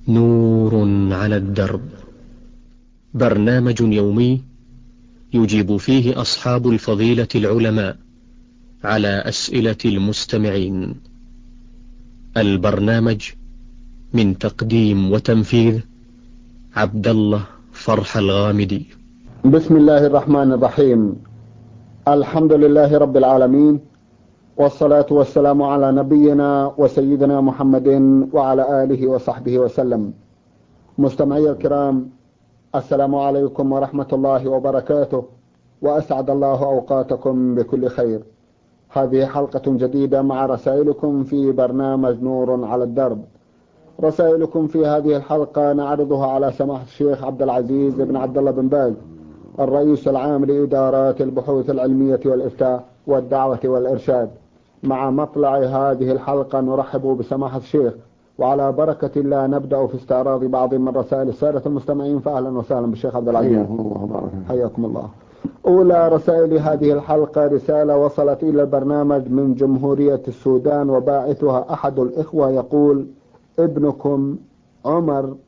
نور على الدرب، برنامج يومي يجيب فيه أصحاب الفضيلة العلماء على أسئلة المستمعين. البرنامج من تقديم وتنفيذ عبد الله فرح الغامدي. بسم الله الرحمن الرحيم. الحمد لله رب العالمين، والصلاة والسلام على نبينا وسيدنا محمد وعلى آله وصحبه وسلم. مستمعي الكرام، السلام عليكم ورحمة الله وبركاته، وأسعد الله أوقاتكم بكل خير. هذه حلقة جديدة مع رسائلكم في برنامج نور على الدرب. رسائلكم في هذه الحلقة نعرضها على سماحة الشيخ عبد العزيز بن عبد الله بن باز، الرئيس العام لإدارات البحوث العلمية والإفتاء والدعوة والإرشاد. مع مطلع هذه الحلقة نرحب بسماحة الشيخ، وعلى بركة الله نبدأ في استعراض بعض من رسائل السادة المستمعين. فأهلا وسهلا بالشيخ عبد العزيز. حياكم الله. أولى رسائل هذه الحلقة رسالة وصلت إلى البرنامج من جمهورية السودان، وباعثها أحد الإخوة يقول: ابنكم عمر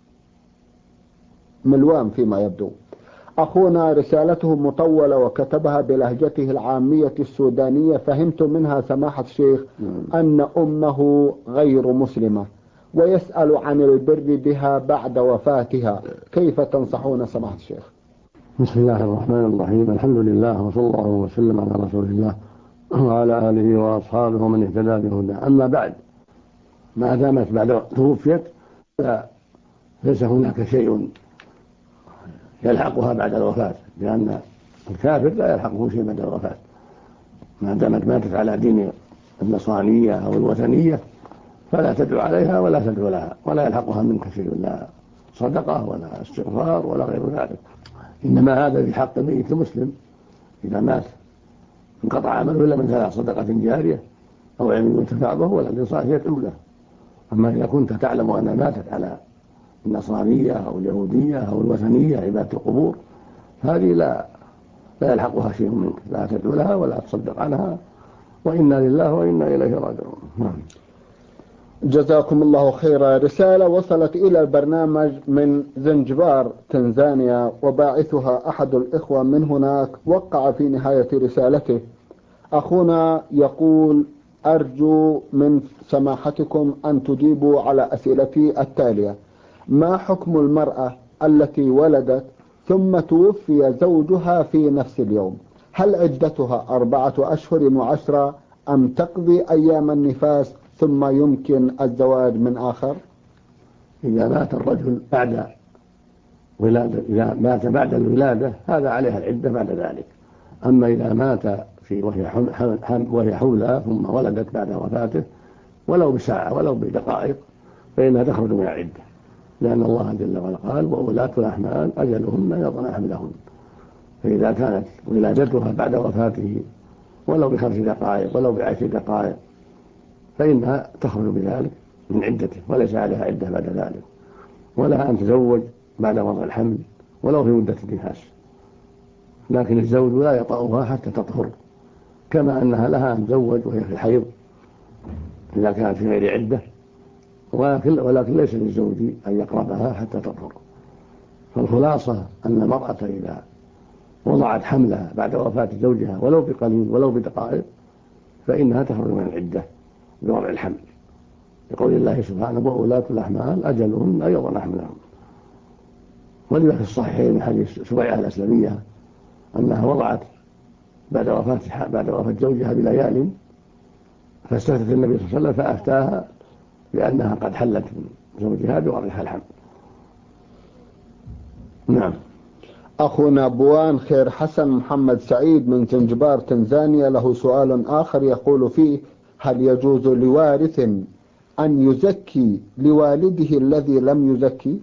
ملوان فيما يبدو. أخونا رسالته مطولة وكتبها بلهجته العامية السودانية. فهمت منها سماحة الشيخ أن أمه غير مسلمة، ويسأل عن البر بها بعد وفاتها. كيف تنصحون سماحة الشيخ؟ بسم الله الرحمن الرحيم. الحمد لله، وصلى الله وسلم على رسول الله وعلى آله وأصحابه ومن اهتدى بهداه. أما بعد، ما دامت بعد توفيت ليس هناك شيء يلحقها بعد الوفاة، لأن الكافر لا يلحقه شيء بعد الوفاة ما دامت ماتت على دين النصرانية أو الوثنية، فلا تدعو عليها ولا تدعو لها، ولا يلحقها منك شيء، لا صدقة ولا استغفار ولا غير ذلك. إنما هذا في حق ميت مسلم، إذا مات انقطع عمله إلا من ثلاث: صدقة جارية أو علم ينتفع به ولد صالح يدعو له. أما إذا كنت تعلم أنها ماتت على النصرانية أو اليهودية أو الوثنية عبادة القبور، هذه لا يلحقها شيء منك، لا تدعو لها ولا تصدق عنها، وإنا لله وإنا إليه راجعون. جزاكم الله خيرا. رسالة وصلت إلى البرنامج من زنجبار تنزانيا، وباعثها أحد الإخوة من هناك. وقع في نهاية رسالته: أخونا يقول: أرجو من سماحتكم أن تجيبوا على أسئلتي التالية. ما حكم المرأة التي ولدت ثم توفي زوجها في نفس اليوم؟ هل عدتها 4 أشهر و10 أم تقضي أيام النفاس ثم يمكن الزواج من آخر؟ إذا مات الرجل بعد ولادة، إذا مات بعد الولادة هذا عليها العدة بعد ذلك. أما إذا مات وهي حولها ثم ولدت بعد وفاته ولو بساعة ولو بدقائق فإنها تخرج من العدة، لأن الله جل وعلا قال: وأولاة الأحمال أجلهن يضعن حملهن. فإذا كانت ولادتها بعد وفاته ولو ب5 دقائق ولو ب10 دقائق فإنها تخرج بذلك من عدته، وليس عليها عدة بعد ذلك. ولها أن تزوج بعد وضع الحمل ولو في مدة النفاس، لكن الزوج لا يطأها حتى تطهر، كما أنها لها أن تزوج وهي في الحيض إذا كانت في غير عدة، ولكن ليس للزوج أن يقربها حتى تطهر. فالخلاصة أن المرأة إذا وضعت حملها بعد وفاة زوجها ولو بقليل ولو بدقائق فإنها تخرج من العدة بوضع الحمل، لقول الله سبحانه: وأولاة الأحمال أجلهن أن يضعن حملهن. ولما في الصحيحين من حديث سبيعة الأسلمية أنها وضعت بعد وفاة زوجها بليال، فاستفتت النبي صلى الله عليه وسلم فأفتاها بأنها قد حلت من زوجها بوضعها الحمل. نعم. أخونا بوان خير حسن محمد سعيد من زنجبار تنزانيا له سؤال آخر يقول فيه: هل يجوز لوارث أن يزكي لوالده الذي لم يزكي؟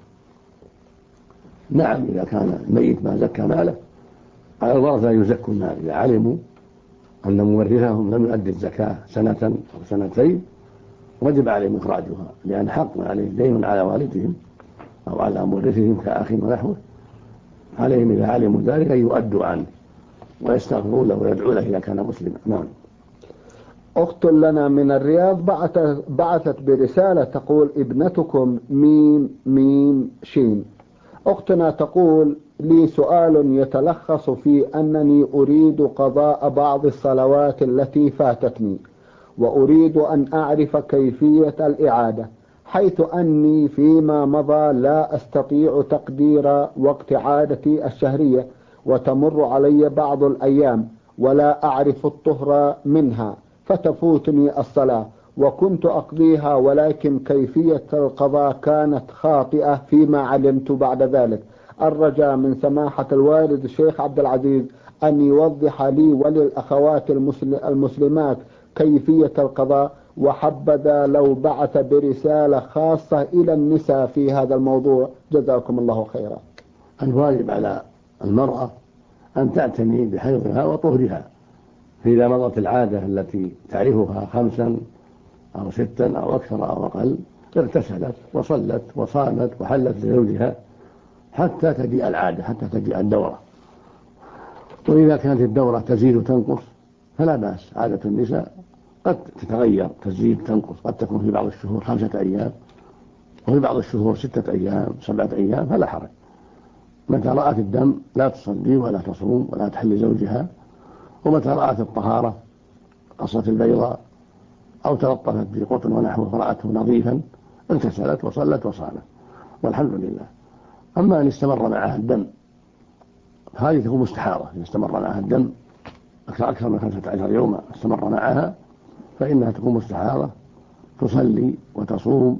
نعم، إذا كان الميت ما زكى ماله على الورثة أن يزكوا المال. إذا علموا أن مورثهم لم يؤدي الزكاة سنة أو سنتين وجب عليهم إخراجها، لأن حق عليه دين على والدهم أو على مورثهم كأخ ونحوه، عليهم إذا علموا ذلك أن يؤدوا عنه ويستغفروا له ويدعوا له إذا كان مسلما. نعم. أخت لنا من الرياض بعثت برسالة تقول: ابنتكم ميم ميم شين. أختنا تقول: لي سؤال يتلخص في أنني أريد قضاء بعض الصلوات التي فاتتني، وأريد أن أعرف كيفية الإعادة، حيث أني فيما مضى لا أستطيع تقدير وقت عادتي الشهرية، وتمر علي بعض الأيام ولا أعرف الطهر منها، فتفوتني الصلاة وكنت أقضيها، ولكن كيفية القضاء كانت خاطئة فيما علمت بعد ذلك. الرجاء من سماحة الوالد الشيخ عبد العزيز أن يوضح لي وللأخوات المسلمات كيفية القضاء، وحبذا لو بعث برسالة خاصة إلى النساء في هذا الموضوع، جزاكم الله خيرا. الواجب على المرأة أن تعتني بحيضها وطهرها، فإذا مضت العادة التي تعرفها 5 أو 6 أو أكثر أو أقل، اغتسلت وصلت وصامت وحلت لزوجها حتى تجيء العادة، حتى تجيء الدورة. وإذا كانت الدورة تزيد وتنقص فلا بأس، عادة النساء قد تتغير، تزيد تنقص، قد تكون في بعض الشهور 5 أيام وفي بعض الشهور 6 أيام 7 أيام، فلا حرج. متى رأت الدم لا تصلي ولا تصوم ولا تحل زوجها، ومتى رأت الطهارة قصت البيضاء أو تلطفت بقطن ونحوه فرأته نظيفا اغتسلت وصلت وصامت والحمد لله. أما أن استمر معها الدم هذه تكون مستحاضة، إذا استمر معها الدم أكثر من 15 يوما استمر معها فإنها تكون مستحاضة، تصلي وتصوم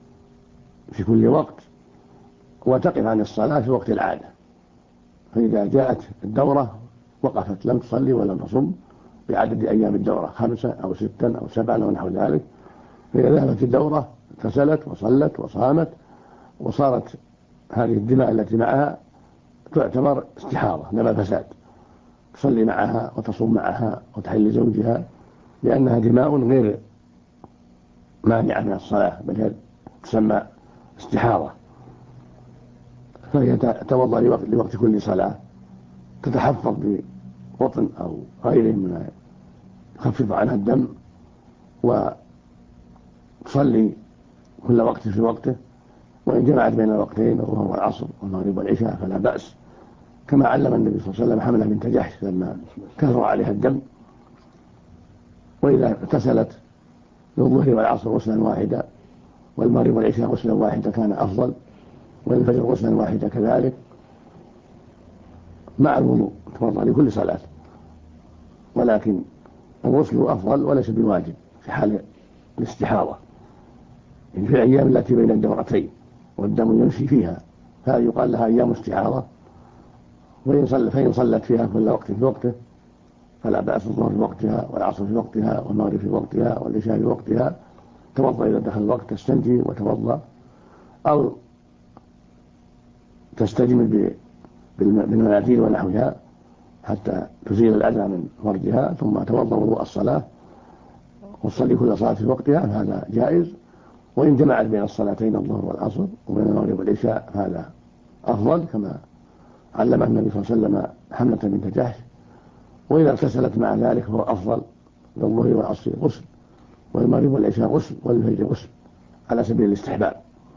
في كل وقت وتقف عن الصلاة في وقت العادة. فإذا جاءت الدورة وقفت، لم تصلي ولم تصم بعدد أيام الدورة 5 أو 6 أو 7 أو نحو ذلك. فإذا ذهبت الدورة اغتسلت وصلت وصامت وصارت هذه الدماء التي معها تعتبر استحاضة دم فساد، تصلي معها وتصوم معها وتحل زوجها، لأنها دماء غير مانعة من الصلاة، بل هي تسمى استحاضة. فهي تتوضأ لوقت كل صلاة، تتحفظ بقطن أو غيره مما يخفف عنها الدم، وتصلي كل وقت في وقته. وإن جمعت بين الوقتين الظهر والعصر والمغرب والعشاء فلا بأس، كما علم النبي صلى الله عليه وسلم حملة بنت جحش لما كثر عليها الدم، وإذا اغتسلت للظهر والعصر غسلا واحدا والمغرب والعشاء غسلا واحدا كان أفضل، والفجر غسلا واحدا كذلك مع الوضوء، تفضل لكل صلاة. ولكن الغسل أفضل وليس بواجب في حال الاستحاضة، في الأيام التي بين الدورتين والدم يمشي فيها، هذه يقال لها أيام استحاضة. فإن صلت فيها كل وقت في وقته فلا بأس، الظهر في وقتها والعصر في وقتها والمغرب في وقتها والعشاء في وقتها. توضأ إذا دخل الوقت تستنجي وتوضأ، أو تستجمل بالمناديل ونحوها حتى تزيل الأذى من فرجها، ثم توضأ وضوء الصلاة وتصلي كل صلاة في وقتها، هذا جائز. وإن جمعت بين الصلاتين الظهر والعصر وبين المغرب والعشاء هذا أفضل، كما علم النبي صلى الله عليه وسلم حملة بنت جحش. وإذا اغتسلت مع ذلك هو أفضل، للظهر والعصر غسل والمغرب والعشاء غسل والفجر غسل على سبيل الاستحباب.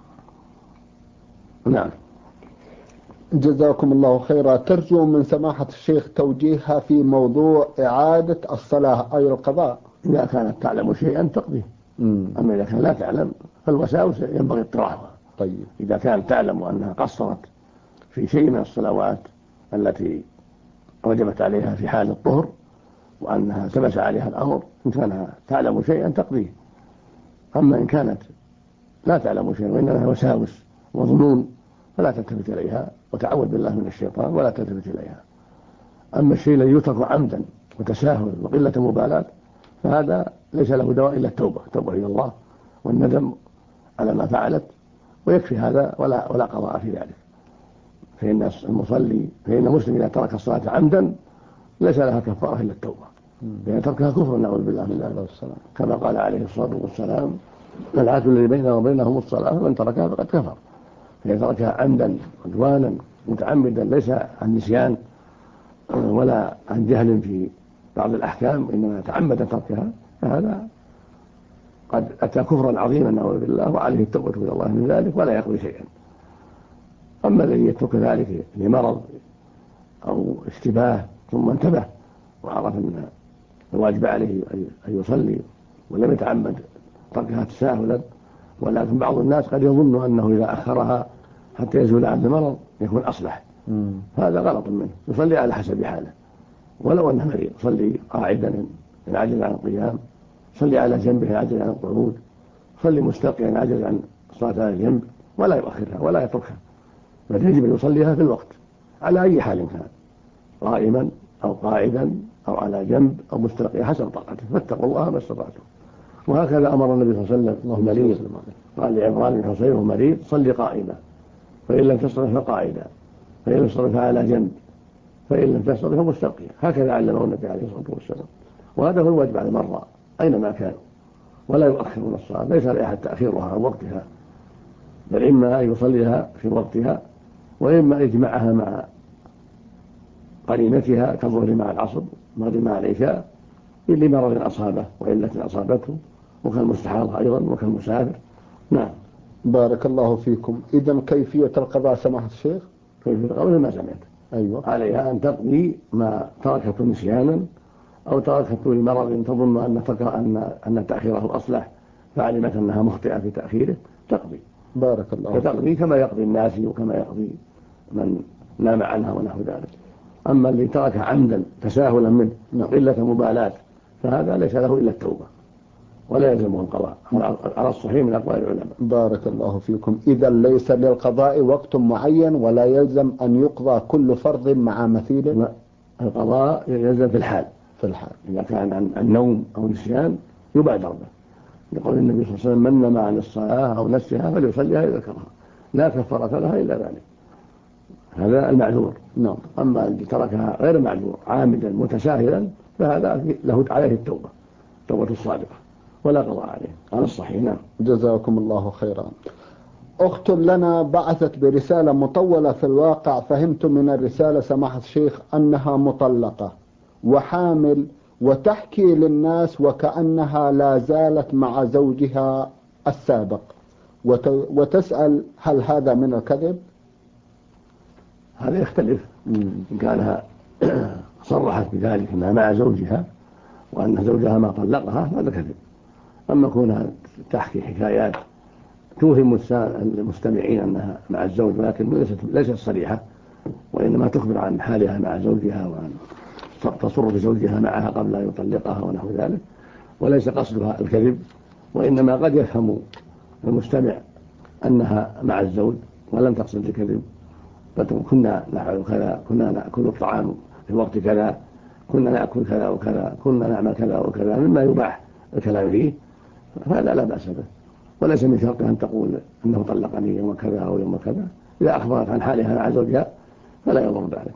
نعم. جزاكم الله خيرا. ترجو من سماحة الشيخ توجيهها في موضوع إعادة الصلاة أي القضاء. إذا كانت تعلم شيئا تقضيه، أما إذا كانت لا تعلم فالوساوس ينبغي اطراحها. طيب. إذا كانت تعلم أنها قصرت في شيء من الصلوات التي وجبت عليها في حال الطهر وأنها ثبت عليها الأمر، إن كانت تعلم شيئا تقضيه. أما إن كانت لا تعلم شيئا وإنما وساوس وظنون فلا تلتفت إليها، وتعوذ بالله من الشيطان ولا تلتفت إليها. أما الشيء الذي يترك عمدا وتساهل وقلة مبالاة فهذا ليس له دواء إلا التوبة إلى الله والندم على ما فعلت، ويكفي هذا ولا قضاء في ذلك. فإن المسلم إذا ترك الصلاة عمدا ليس لها كفارة إلا التوبة، لأن تركها كفر نعوذ بالله من ذلك، كما قال عليه الصلاة والسلام: العهد الذي بيننا وبينهم الصلاة، من تركها فقد كفر. فإذا تركها عمدا عدوانا متعمدا ليس عن نسيان ولا عن جهل في بعض الأحكام، إنما تعمد تركها، فهذا قد أتى كفرا عظيما نعوذ بالله، وعليه التوبة إلى الله من ذلك ولا يقضي شيئا. أما الذي يترك ذلك لمرض أو اشتباه ثم انتبه وعرف أن الواجب عليه أن يصلي ولم يتعمد تركها تساهلا، ولكن بعض الناس قد يظن أنه إذا أخرها حتى يزول عنه المرض يكون أصلح، هذا غلط منه. يصلي على حسب حاله، ولو أنه مريض صلي قاعدا إن عجز عن القيام، صلي على جنبه إن عجز عن القعود، صلي مستلقيا إن عجز عن الصلاة على الجنب، ولا يؤخرها ولا يتركها، بل يجب أن يصليها في الوقت على أي حال كان، قائما أو قاعدا أو على جنب أو مستلقيا حسب طاقته، فاتقوا الله ما استطعتم. وهكذا أمر النبي صلى الله عليه وسلم المريض، قال لعمران بن حصين وهو مريض: صلي قائما، فإن لم تستطع فقاعدا، فإن لم تستطع فعلى جنب، فإن لم تستطع فمستلقيا. هكذا علمه النبي عليه الصلاة والسلام، وهذا هو الواجب على المرضى أينما كانوا، ولا يؤخرون الصلاة، ليس لأحد تأخيرها عن وقتها، بل إما أن يصليها في وقتها، وإما يجمعها مع قرينتها كالظهر مع العصر، المغرب مع العشاء، لمرض أصابه وعلة أصابته، وكالمستحاضة أيضا وكالمسافر. نعم. بارك الله فيكم. إذن كيفية القضاء سماحة الشيخ؟ كيفية القضاء ما سمعت. أيوة. عليها أن تقضي ما تركته نسيانا أو تركته لمرض تظن أن تأخيره أصلح، فعلمت أنها مخطئة في تأخيره، تقضي. بارك الله. فتقضي كما يقضي الناس وكما يقضي من نام عنها ونحو ذلك. أما اللي ترك عمدا تساهلا منه قلة مبالاة فهذا ليس له إلا التوبة ولا يلزمه القضاء على الصحيح من أقوال العلماء. بارك الله فيكم. إذا ليس للقضاء وقت معين ولا يلزم أن يقضى كل فرض مع مثيله؟ لا، القضاء يلزم في الحال. إذا كان عن النوم أو نسيان يبادر به، يقول النبي صلى الله عليه وسلم: من نام عن الصلاة أو نسيها فليصليها إذا ذكرها، لا كفارة لها إلا ذلك. هذا المعذور. نعم. أما الذي تركها غير معذور عامدا متساهلا فهذا له عليه التوبة، توبة الصادقة، ولا قضاء عليه على الصحيح. نعم. جزاكم الله خيرا. أخت لنا بعثت برسالة مطولة، في الواقع فهمت من الرسالة سماحة الشيخ أنها مطلقة وحامل، وتحكي للناس وكأنها لا زالت مع زوجها السابق، وتسأل: هل هذا من الكذب؟ هذا يختلف. إن كانها صرحت بذلك أنها مع زوجها وأن زوجها ما طلقها هذا كذب. أما كونها تحكي حكايات توهم المستمعين أنها مع الزوج ولكن ليست صريحة، وإنما تخبر عن حالها مع زوجها وأن تصر بزوجها معها قبل أن يطلقها ونحو ذلك، وليس قصدها الكذب، وإنما قد يفهم المستمع أنها مع الزوج ولم تقصد الكذب، كنا نفعل كذا، كنا نأكل الطعام في وقت كذا، كنا نأكل كذا وكذا، كنا نعمل كذا وكذا مما يباح الكلام فيه، فهذا لا بأس به، وليس من شرطها أن تقول أنه طلقني يوم كذا أو يوم كذا. إذا أخبرت عن حالها مع زوجها فلا يضر ذلك.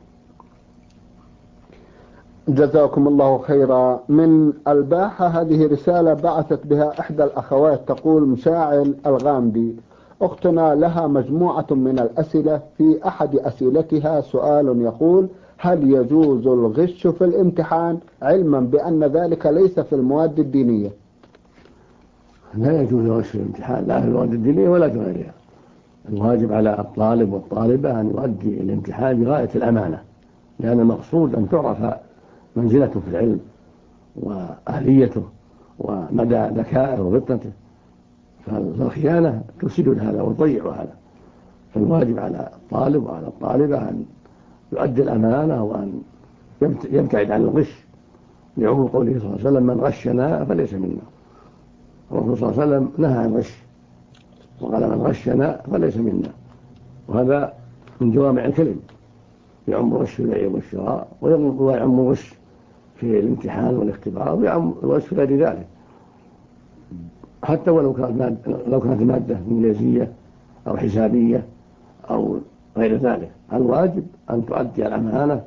جزاكم الله خيرا. من الباحة هذه رسالة بعثت بها إحدى الأخوات، تقول: مشاعل الغامدي، أختنا لها مجموعة من الأسئلة، في أحد أسئلتها سؤال يقول: هل يجوز الغش في الامتحان، علما بأن ذلك ليس في المواد الدينية؟ لا يجوز الغش في الامتحان، لا في المواد الدينية ولا في غيرها. الواجب على الطالب والطالبة أن يؤدي الامتحان بغاية الأمانة، لأن المقصود أن تعرف منزلته في العلم وأهليته ومدى ذكائه وفطنته، فالخيانة تفسد هذا وتضيع هذا. فالواجب على الطالب وعلى الطالبة أن يؤدي الأمانة وأن يبتعد عن الغش، لعموم قوله صلى الله عليه وسلم: من غشنا فليس منا. الرسول صلى الله عليه وسلم نهى عن الغش وقال: من غشنا فليس منا، وهذا من جوامع الكلم، يعم الغش في البيع والشراء، ويعم الغش في الامتحان والاختبار، ويعم الغش في غير ذلك، حتى ولو كانت مادة انجليزية أو حسابية أو غير ذلك. الواجب أن تؤدي الأمانة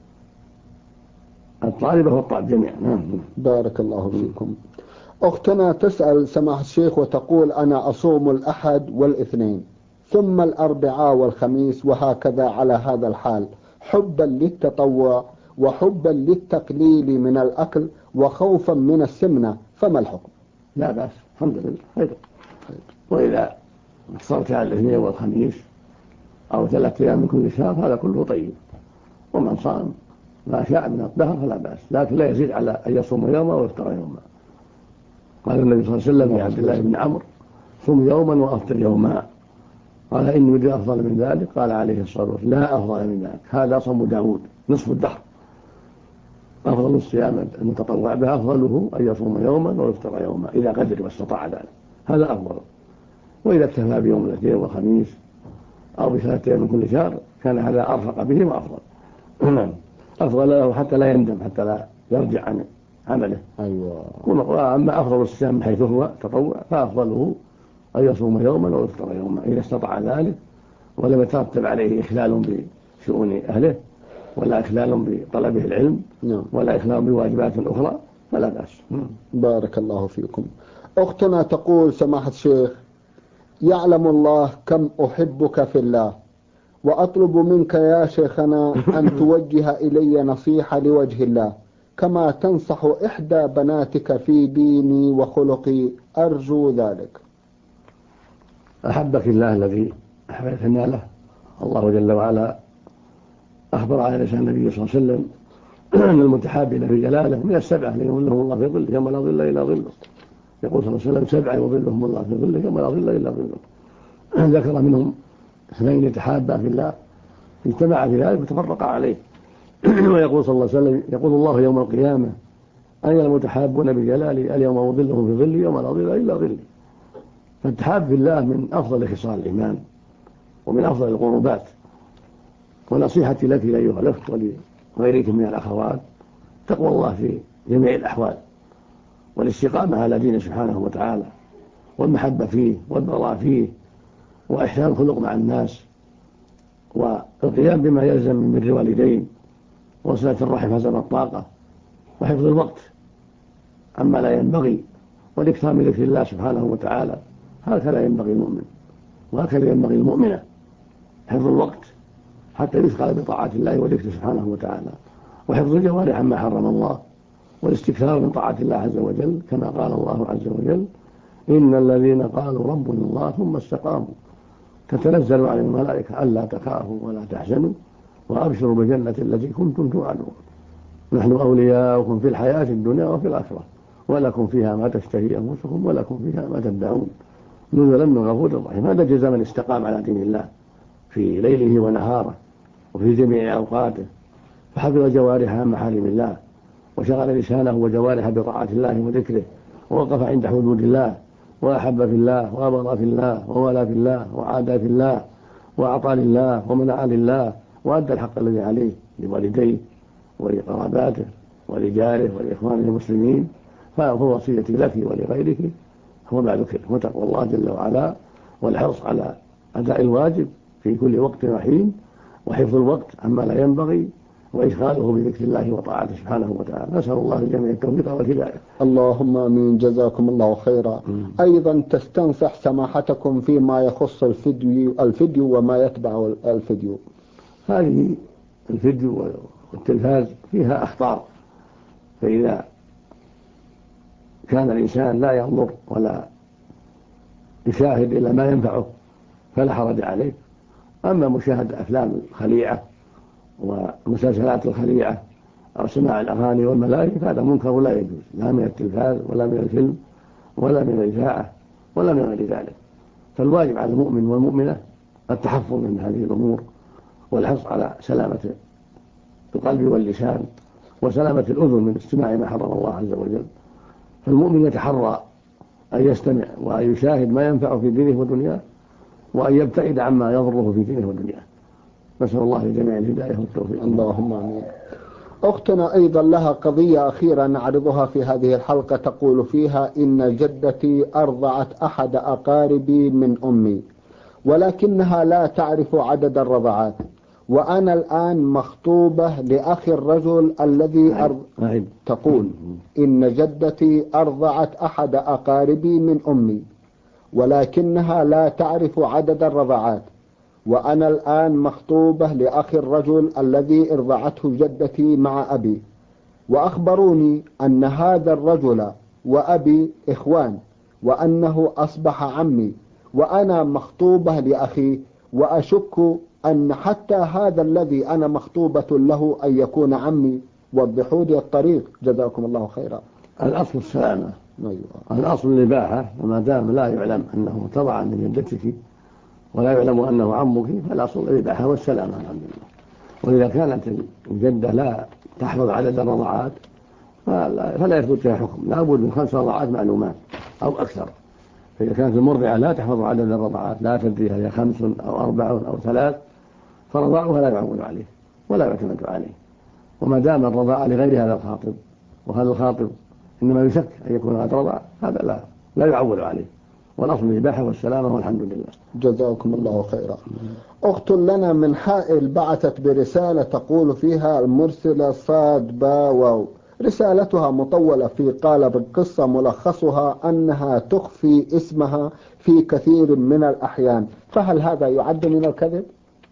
الطالبة والطالب جميعا. بارك الله فيكم. أختنا تسأل سماحة الشيخ وتقول: أنا أصوم الأحد والاثنين ثم الأربعاء والخميس، وهكذا على هذا الحال، حبا للتطوع وحبا للتقليل من الأكل وخوفا من السمنة، فما الحكم؟ لا بأس، الحمد لله خير. وإذا اقتصرت على الاثنين والخميس أو 3 أيام من كل شهر هذا كله طيب. ومن صام ما شاء من الدهر فلا بأس، لكن لا يزيد على أن يصوم يوما ويفطر يوما. قال النبي صلى الله عليه وسلم لعبد الله بن عمرو: صم يوما وأفطر يوما. قال: إن وجد أفضل من ذلك؟ قال عليه الصلاة والسلام: لا أفضل من ذلك، هذا صوم داود نصف الدهر. أفضل الصيام المتطوع به أفضله أن يصوم يوما ويفطر يوما إذا قدر واستطاع ذلك، هذا أفضل. وإذا اكتفى بيوم الاثنين والخميس أو ب3 أيام من كل شهر كان هذا أرفق به وأفضل. أفضل له حتى لا يندم، حتى لا يرجع عن عمله. أيوة. وأما أفضل الصيام من حيث هو تطوع فأفضله أن يصوم يوما ويفطر يوما إذا استطاع ذلك ولم يترتب عليه إخلال بشؤون أهله ولا إخلال بطلبه العلم ولا إخلال بواجبات أخرى فلا بأس. بارك الله فيكم. أختنا تقول: سماحة الشيخ، يعلم الله كم أحبك في الله، وأطلب منك يا شيخنا أن توجه إلي نصيحة لوجه الله كما تنصح إحدى بناتك في ديني وخلقي، أرجو ذلك. أحبك الله الذي أحببتنا له. الله جل وعلا أخبر على لسان النبي صلى الله عليه وسلم أن المتحابين في جلاله من السبعة ليظلهم الله في ظله يوم لا ظل إلا ظله. يقول صلى الله عليه وسلم: 7 يظلهم الله في ظله يوم لا ظل إلا ظله. ذكر منهم 2 يتحابا في الله اجتمع في ذلك وتفرقا عليه. ويقول صلى الله عليه وسلم: يقول الله يوم القيامة: أين المتحابون بجلالي؟ اليوم أظلهم في ظلي يوم لا ظل إلا ظلي. فالتحاب في الله من أفضل خصال الإيمان ومن أفضل القربات. ونصيحتي لك أيها الأخت ولغيرك من الأخوات تقوى الله في جميع الأحوال، والاستقامة على دينه سبحانه وتعالى، والمحبة فيه والبراء فيه، وإحسان الخلق مع الناس، والقيام بما يلزم من بر الوالدين، وصلة الرحم حسب الطاقة، وحفظ الوقت عما لا ينبغي، والإكثار من ذكر الله سبحانه وتعالى. هكذا ينبغي المؤمن وهكذا ينبغي المؤمنة، حفظ الوقت حتى يثقل بطاعة الله وذكره سبحانه وتعالى، وحفظ الجوارح عما حرم الله، والاستكثار من طاعة الله عز وجل كما قال الله عز وجل: إن الذين قالوا ربنا الله ثم استقاموا تتنزل عليهم الملائكة ألا تخافوا ولا تحزنوا وأبشروا بالجنة التي كنتم توعدون نحن أولياؤكم في الحياة الدنيا وفي الآخرة ولكم فيها ما تشتهي أنفسكم ولكم فيها ما تدعون نزلا من غفور رحيم. هذا جزاء من استقام على دين الله في ليله ونهاره وفي جميع أوقاته، فحفظ جوارحه عن محارم الله، وشغل لسانه وجوارحه بطاعة الله وذكره، ووقف عند حدود الله، وأحب في الله وأبغض في الله وولى في الله وعادى في الله، وأعطى لله ومنع لله، وأدى الحق الذي عليه لوالديه ولقراباته ولجاره ولإخوانه المسلمين. فهو وصيتي لك ولغيرك هو ما ذكر، وتقوى الله جل وعلا، والحرص على أداء الواجب في كل وقت وحين، وحفظ الوقت عما لا ينبغي، وإشغاله بذكر الله وطاعته سبحانه وتعالى. نسأل الله للجميع التوفيق والهداية. اللهم آمين. جزاكم الله خيرا. أيضا تستنصح سماحتكم فيما يخص الفيديو وما يتبع الفيديو. هذه الفيديو والتلفاز فيها أخطار، فإذا كان الإنسان لا ينظر ولا يشاهد إلا ما ينفعه فلا حرج عليه. أما مشاهدة أفلام الخليعة ومسلسلات الخليعة أو سماع الأغاني والملائكة فهذا منكر لا يجوز، لا من التلفاز ولا من الفيلم ولا من الإذاعة ولا من غير ذلك. فالواجب على المؤمن والمؤمنة التحفظ من هذه الأمور، والحرص على سلامة القلب واللسان وسلامة الأذن من استماع ما حرم الله عز وجل. فالمؤمن يتحرى أن يستمع وأن يشاهد ما ينفعه في دينه ودنياه، وأن يبتعد عما يضره في دينه ودنياه. نسأل الله لجميع الهداية والتوفيق. اللهم آمين. أختنا أيضا لها قضية أخيرة نعرضها في هذه الحلقة، تقول فيها: إن جدتي أرضعت أحد أقاربي من أمي، ولكنها لا تعرف عدد الرضعات، وأنا الآن مخطوبة لأخ الرجل الذي تقول: إن جدتي أرضعت أحد أقاربي من أمي، ولكنها لا تعرف عدد الرضعات، وأنا الآن مخطوبة لأخ الرجل الذي ارضعته جدتي مع أبي، وأخبروني أن هذا الرجل وأبي إخوان، وأنه أصبح عمي، وأنا مخطوبة لأخي، وأشك أن حتى هذا الذي أنا مخطوبة له أن يكون عمي. وضحوا لي الطريق جزاكم الله خيرا. الأصل السلامة. أيوة. الأصل الإباحة، وما دام لا يعلم أنه تضع من جدتك ولا يعلم أنه عمك فالأصل الإباحة والسلامة الحمد لله. وإذا كانت الجدة لا تحفظ عدد الرضعات فلا يثبت فيها حكم، لا بد من 5 رضعات معلومات أو أكثر. فإذا كانت المرضعة لا تحفظ عدد الرضعات، لا تدري هي 5 أو 4 أو 3، فرضاعها لا يعول عليه ولا يعتمد عليه. وما دام الرضاعة لغير هذا الخاطب، وهذا الخاطب إنما يشك أن يكون قد رضع، هذا لا يعول عليه. والأصل الإباحة والسلامة والحمد لله. جزاكم الله خيرا. أخت لنا من حائل بعثت برسالة تقول فيها المرسلة صاد با واو، رسالتها مطولة في قالب القصة، ملخصها أنها تخفي اسمها في كثير من الأحيان، فهل هذا يعد من الكذب؟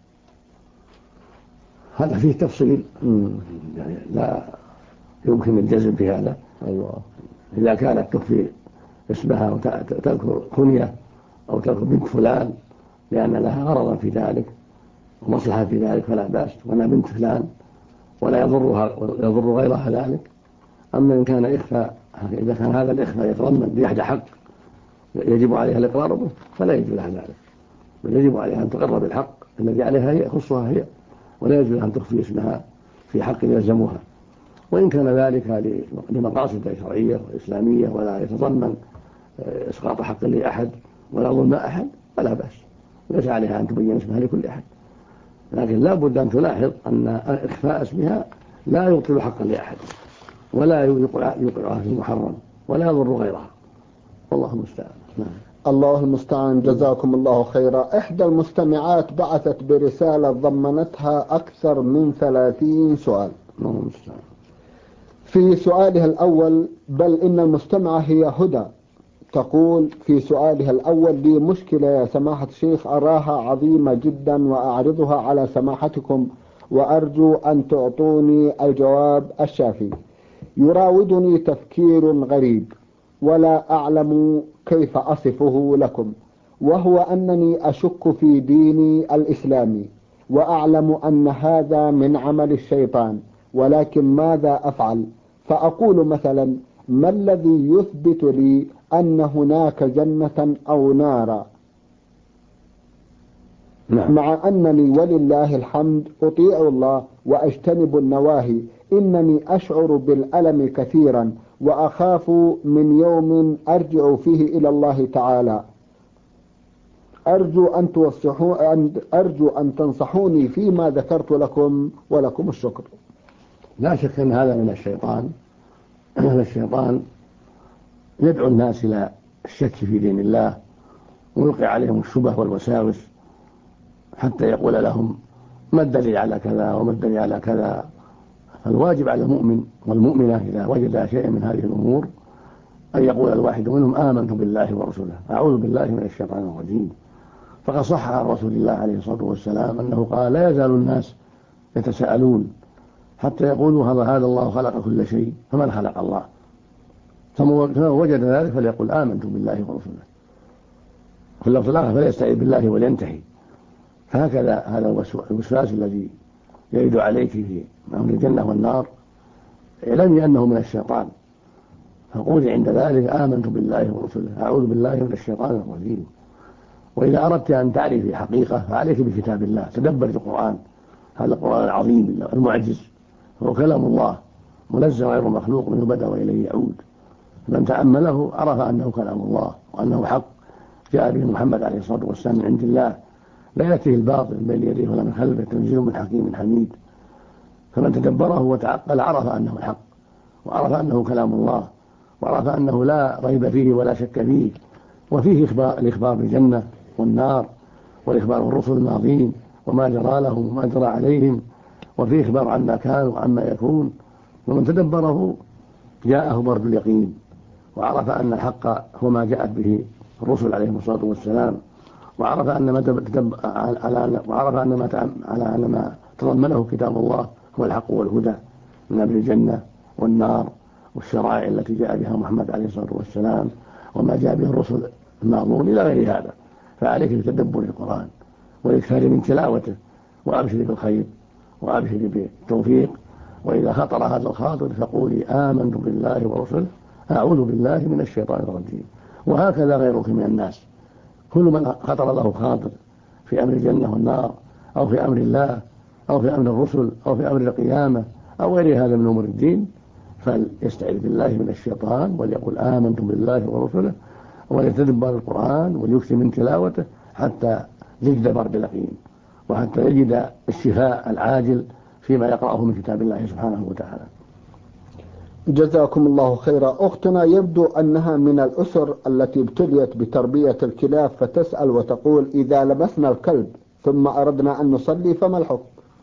هذا فيه تفصيل يعني لا يمكن الجزم في هذا. أيوة. إذا كانت تخفي اسمها وتذكر كنية أو تذكر بنت فلان لأن لها غرضا في ذلك ومصلحة في ذلك فلا بأس، وأنا بنت فلان ولا يضر غيرها ذلك. أما إن كان إخفاء، إذا كان هذا الإخفاء يتضمن بأحد حق يجب عليها الإقرار به فلا يجب لها ذلك، بل يجب عليها أن تقر بالحق الذي عليها هي يخصها هي، ولا يجب أن تخفي اسمها في حق يلزمها. وإن كان ذلك لمقاصد شرعية وإسلامية ولا يتضمن إسقاط حق لأحد ولا ظلم أحد فلا بأس، ليس عليها أن تبين اسمها لكل أحد. لكن لا بد أن تلاحظ أن إخفاء اسمها لا يبطل حقا لأحد ولا يوقعها في محرم ولا يضر غيرها، والله المستعان. الله المستعان. جزاكم الله خيرا. إحدى المستمعات بعثت برسالة ضمنتها أكثر من 30 سؤال. الله المستعان. في سؤالها الأول، بل إن المستمعة هي هدى، تقول في سؤالها الأول: لي مشكلة يا سماحة الشيخ أراها عظيمة جدا وأعرضها على سماحتكم وأرجو أن تعطوني الجواب الشافي. يراودني تفكير غريب ولا أعلم كيف أصفه لكم، وهو أنني أشك في ديني الإسلامي وأعلم أن هذا من عمل الشيطان، ولكن ماذا أفعل؟ فأقول مثلا: ما الذي يثبت لي أن هناك جنة أو نارا؟ مع أنني ولله الحمد أطيع الله وأجتنب النواهي، إنني أشعر بالألم كثيرا وأخاف من يوم أرجع فيه إلى الله تعالى. أرجو أن تنصحوني فيما ذكرت لكم، ولكم الشكر. لا شك أن هذا من الشيطان. الشيطان يدعو الناس إلى الشك في دين الله ويلقي عليهم الشبه والوساوس حتى يقول لهم ما الدليل على كذا وما الدليل على كذا. فالواجب على المؤمن والمؤمنة إذا وجد شيئا من هذه الأمور أن يقول الواحد منهم آمنت بالله ورسوله أعوذ بالله من الشيطان الرجيم. فقد صح عن رسول الله عليه الصلاة والسلام أنه قال: لا يزال الناس يتساءلون حتى يقولوا هذا الله خلق كل شيء فمن خلق الله؟ فمن وجد ذلك فليقل آمنت بالله ورسوله، في اللفظ الآخر فليستعيذ بالله ولينتهي. فهكذا هذا الوسواس الذي يرد عليك في أمر الجنة والنار اعلمي أنه من الشيطان، فقولي عند ذلك آمنت بالله ورسوله أعوذ بالله من الشيطان الرجيم. وإذا أردت أن تعرفي حقيقة فعليك بكتاب الله، تدبر القرآن، هذا القرآن العظيم المعجز هو كلام الله منزل غير مخلوق، منه بدأ وإليه يعود. من تأمله عرف أنه كلام الله وأنه حق جاء به محمد عليه الصلاة والسلام من عند الله، لا يأتيه الباطل من بين يديه ولا من خلفه، تنزيل من حكيم حميد. فمن تدبره وتعقل عرف أنه الحق وعرف أنه كلام الله وعرف أنه لا ريب فيه ولا شك فيه، وفيه الإخبار بالجنة والنار والإخبار بالرسل الماضين وما جرى لهم وما جرى عليهم، وفيه إخبار عما كان وعما يكون. ومن تدبره جاءه برد اليقين وعرف أن الحق هو ما جاءت به الرسل عليهم الصلاة والسلام، وعرف أن ما تضمنه كتاب الله هو الحق والهدى من أمر الجنة والنار والشرائع التي جاء بها محمد عليه الصلاة والسلام وما جاء به الرسل الماضون إلى غير هذا. فعليك بتدبر القرآن والإكثار من تلاوته، وأبشري بالخير وأبشري بالتوفيق. وإذا خطر هذا الخاطر فقولي آمنت بالله ورسله أعوذ بالله من الشيطان الرجيم. وهكذا غيرك من الناس، كل من خطر له خاطر في أمر الجنة والنار أو في أمر الله أو في أمر الرسل أو في أمر القيامة أو غير هذا من أمور الدين فليستعذ بالله من الشيطان وليقول آمنت بالله ورسله وليتدبر القرآن وليكثر من تلاوته حتى يجد برد اليقين وحتى يجد الشفاء العاجل فيما يقرأه من كتاب الله سبحانه وتعالى. جزاكم الله خيرا. أختنا يبدو أنها من الأسر التي ابتليت بتربية الكلاب، فتسأل وتقول: إذا لمسنا الكلب ثم أردنا أن نصلي فما الحكم؟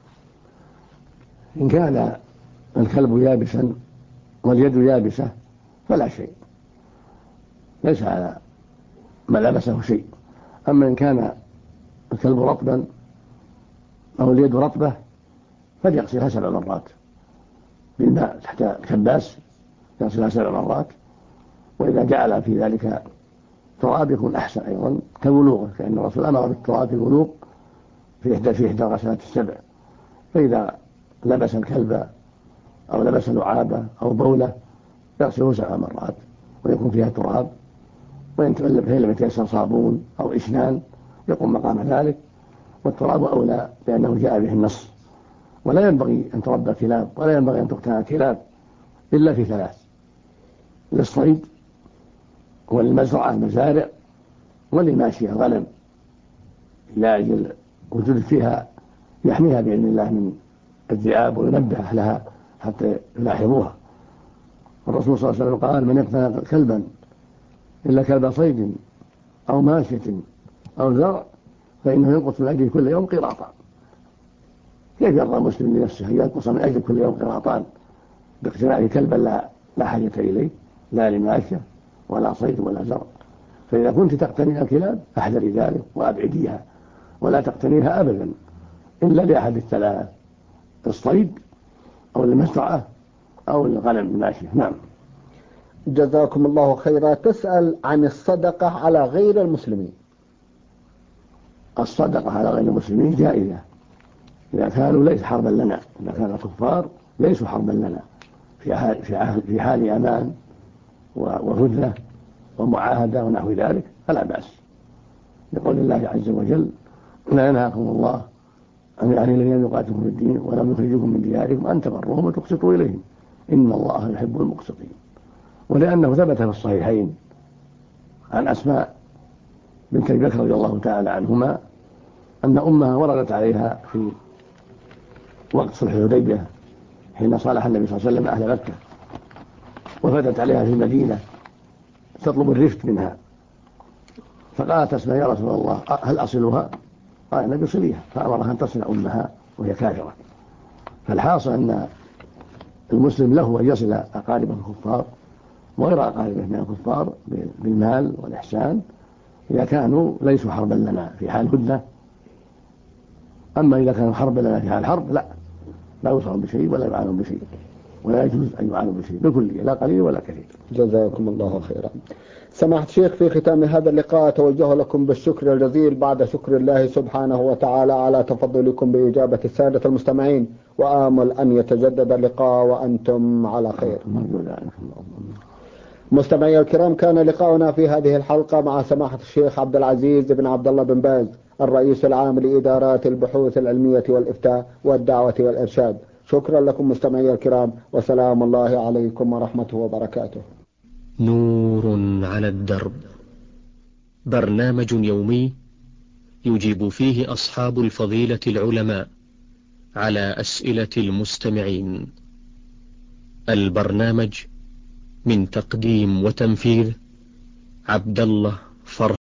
إن كان الكلب يابسا واليد يابسة فلا شيء، ليس على ما لمسه شيء. أما إن كان الكلب رطبا أو اليد رطبة فليغسلها 7 مرات بالماء تحت الكباس، يغسلها 7 مرات. وإذا جعل في ذلك تراب يكون أحسن أيضا كالولوغ، فإن الرسول أمر بالتراب في الولوغ في إحدى الغسلات 7. فإذا لبس الكلب أو لبس لعابة أو بولة يغسله 7 مرات ويكون فيها تراب، وإن لم يتيسر صابون أو إشنان يقوم مقام ذلك، والتراب أولى لأنه جاء به النص. ولا ينبغي أن تربى كلاب ولا ينبغي أن تقتنى كلاب إلا في 3: للصيد وللمزرعة المزارع وللماشية الغنم، لأجل وجود فيها يحميها بإذن الله من الذئاب وينبه أهلها حتى يلاحظوها. الرسول صلى الله عليه وسلم قال: من يقتنى كلبا إلا كلب صيد أو ماشية أو زرع فإنه ينقص من أجل كل يوم قراطا. كيف يرضى المسلم لنفسه ينقص من أجل كل يوم قراطان باقتناء كلبا لا حاجة إليه، لا لماشية ولا صيد ولا زرع؟ فإذا كنت تقتني الكلاب فاحذري ذلك وأبعديها، ولا تقتنيها أبدا إلا لأحد الثلاث: الصيد أو المزرعة أو الغنم الماشية. نعم. جزاكم الله خيرا. تسأل عن الصدقة على غير المسلمين. الصدقة على غير المسلمين جائزة إذا كانوا ليس حربا لنا، إذا كان الكفار ليسوا حربا لنا في حال أمان وهدنة ومعاهدة ونحو ذلك فلا بأس، لقول الله عز وجل: لا ينهاكم الله عن الذين يقاتلون في الدين ولم يخرجوكم من دياركم أن تبروهم وتقسطوا إليهم إن الله يحب المقسطين. ولأنه ثبت في الصحيحين عن أسماء بنت أبي بكر رضي الله تعالى عنهما أن أمها وردت عليها في وقت صلح الحديبية حين صالح النبي صلى الله عليه وسلم أهل مكة، وفتت عليها في المدينة تطلب الرفق منها، فقالت أسماء: يا رسول الله هل أصلها؟ قال النبي: صليها. فأمرها أن تصل أمها وهي كافرة. فالحاصل أن المسلم له أن يصل أقاربه الكفار وغير أقاربه من الكفار بالمال والإحسان إذا كانوا ليسوا حربا لنا في حال هدنة. أما إذا كانوا حربا لنا في حال حرب لا يوصلون بشيء ولا يعانون بشيء، ولا يجوز أن يعانوا بشيء بكل، لا قليل ولا كثير. جزاكم الله خيرا. سماحة الشيخ، في ختام هذا اللقاء أتوجه لكم بالشكر الجزيل بعد شكر الله سبحانه وتعالى على تفضلكم بإجابة السادة المستمعين، وآمل أن يتجدد اللقاء وأنتم على خير. مستمعي الكرام، كان لقاؤنا في هذه الحلقة مع سماحة الشيخ عبد العزيز بن عبد الله بن باز، الرئيس العام لإدارات البحوث العلمية والإفتاء والدعوة والإرشاد. شكرا لكم مستمعي الكرام، وسلام الله عليكم ورحمته وبركاته. نور على الدرب، برنامج يومي يجيب فيه أصحاب الفضيلة العلماء على أسئلة المستمعين. البرنامج من تقديم وتنفيذ عبد الله فرح